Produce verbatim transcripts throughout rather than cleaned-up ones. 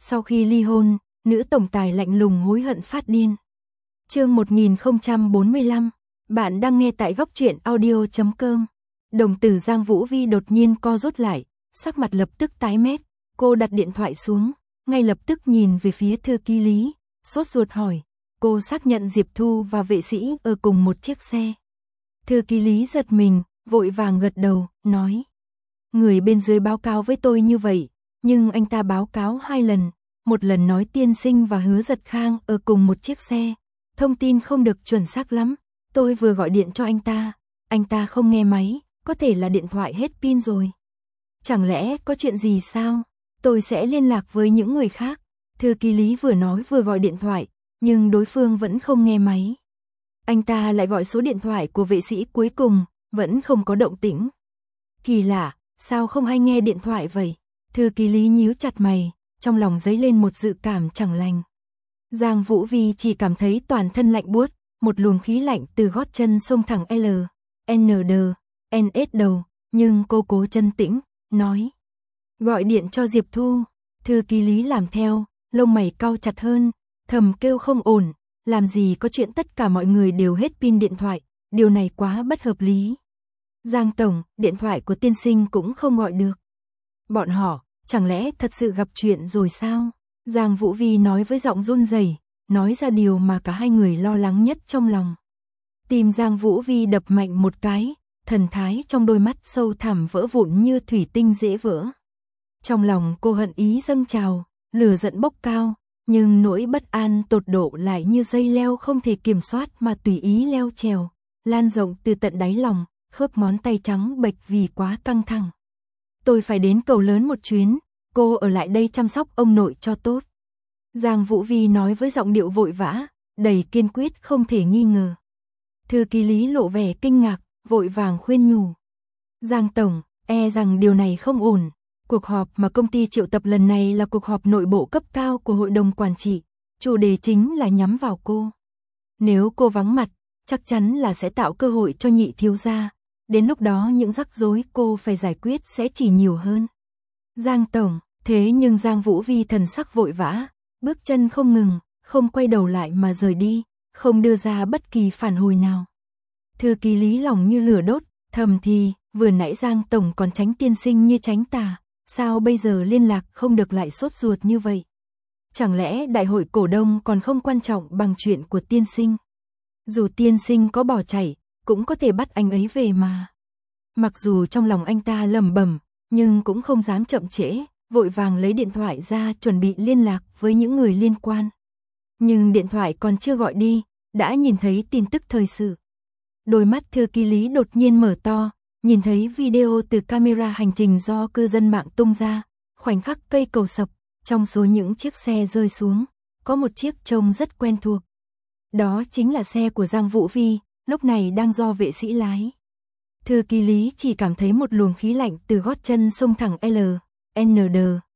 Sau khi ly hôn, nữ tổng tài lạnh lùng hối hận phát điên. Chương một nghìn không trăm bốn mươi lăm, bạn đang nghe tại góc truyện audio chấm com. Đồng tử Giang Vũ Vi đột nhiên co rút lại, sắc mặt lập tức tái mét, cô đặt điện thoại xuống, ngay lập tức nhìn về phía thư ký Lý, sốt ruột hỏi, cô xác nhận Diệp Thu và vệ sĩ ở cùng một chiếc xe. Thư ký Lý giật mình, vội vàng gật đầu, nói, người bên dưới báo cáo với tôi như vậy, nhưng anh ta báo cáo hai lần, một lần nói tiên sinh và Hứa Giật Khang ở cùng một chiếc xe, thông tin không được chuẩn xác lắm, tôi vừa gọi điện cho anh ta, anh ta không nghe máy, có thể là điện thoại hết pin rồi. Chẳng lẽ có chuyện gì sao? Tôi sẽ liên lạc với những người khác. Thư ký Lý vừa nói vừa gọi điện thoại, nhưng đối phương vẫn không nghe máy. Anh ta lại gọi số điện thoại của vệ sĩ cuối cùng, vẫn không có động tĩnh. Kỳ lạ, sao không ai nghe điện thoại vậy? Thư ký Lý nhíu chặt mày, trong lòng dấy lên một dự cảm chẳng lành. Giang Vũ Vi chỉ cảm thấy toàn thân lạnh buốt, một luồng khí lạnh từ gót chân xông thẳng L, N D, N S đầu, nhưng cô cố chân tĩnh, nói. Gọi điện cho Diệp Thu, thư ký Lý làm theo, lông mày cau chặt hơn, thầm kêu không ổn, làm gì có chuyện tất cả mọi người đều hết pin điện thoại, điều này quá bất hợp lý. Giang Tổng, điện thoại của tiên sinh cũng không gọi được. Bọn họ, chẳng lẽ thật sự gặp chuyện rồi sao? Giang Vũ Vi nói với giọng run rẩy, nói ra điều mà cả hai người lo lắng nhất trong lòng. Tim Giang Vũ Vi đập mạnh một cái, thần thái trong đôi mắt sâu thẳm vỡ vụn như thủy tinh dễ vỡ. Trong lòng cô hận ý dâng trào, lửa giận bốc cao, nhưng nỗi bất an tột độ lại như dây leo không thể kiểm soát mà tùy ý leo trèo, lan rộng từ tận đáy lòng, khớp ngón tay trắng bệch vì quá căng thẳng. Tôi phải đến cầu lớn một chuyến, cô ở lại đây chăm sóc ông nội cho tốt. Giang Vũ Vi nói với giọng điệu vội vã, đầy kiên quyết không thể nghi ngờ. Thư ký Lý lộ vẻ kinh ngạc, vội vàng khuyên nhủ. Giang Tổng, e rằng điều này không ổn. Cuộc họp mà công ty triệu tập lần này là cuộc họp nội bộ cấp cao của hội đồng quản trị, chủ đề chính là nhắm vào cô. Nếu cô vắng mặt, chắc chắn là sẽ tạo cơ hội cho nhị thiếu gia, đến lúc đó những rắc rối cô phải giải quyết sẽ chỉ nhiều hơn. Giang Tổng, thế nhưng Giang Vũ Vi thần sắc vội vã, bước chân không ngừng, không quay đầu lại mà rời đi, không đưa ra bất kỳ phản hồi nào. Thư ký Lý lòng như lửa đốt, thầm thì, vừa nãy Giang Tổng còn tránh tiên sinh như tránh tà. Sao bây giờ liên lạc không được lại sốt ruột như vậy? Chẳng lẽ đại hội cổ đông còn không quan trọng bằng chuyện của tiên sinh? Dù tiên sinh có bỏ chạy, cũng có thể bắt anh ấy về mà. Mặc dù trong lòng anh ta lẩm bẩm, nhưng cũng không dám chậm trễ, vội vàng lấy điện thoại ra chuẩn bị liên lạc với những người liên quan. Nhưng điện thoại còn chưa gọi đi, đã nhìn thấy tin tức thời sự. Đôi mắt thư ký Lý đột nhiên mở to. Nhìn thấy video từ camera hành trình do cư dân mạng tung ra, khoảnh khắc cây cầu sập, trong số những chiếc xe rơi xuống, có một chiếc trông rất quen thuộc. Đó chính là xe của Giang Vũ Vi, lúc này đang do vệ sĩ lái. Thư ký Lý chỉ cảm thấy một luồng khí lạnh từ gót chân xông thẳng L, N D,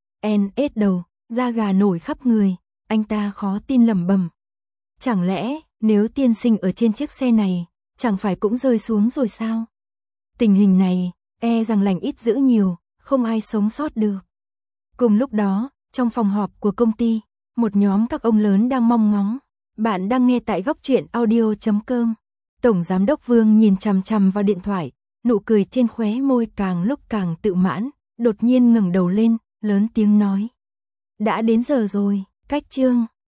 N S đầu, da gà nổi khắp người, anh ta khó tin lẩm bẩm. Chẳng lẽ, nếu tiên sinh ở trên chiếc xe này, chẳng phải cũng rơi xuống rồi sao? Tình hình này, e rằng lành ít dữ nhiều, không ai sống sót được. Cùng lúc đó, trong phòng họp của công ty, một nhóm các ông lớn đang mong ngóng. Bạn đang nghe tại góc truyện audio chấm com. Tổng Giám đốc Vương nhìn chằm chằm vào điện thoại, nụ cười trên khóe môi càng lúc càng tự mãn, đột nhiên ngẩng đầu lên, lớn tiếng nói. Đã đến giờ rồi, cách chương.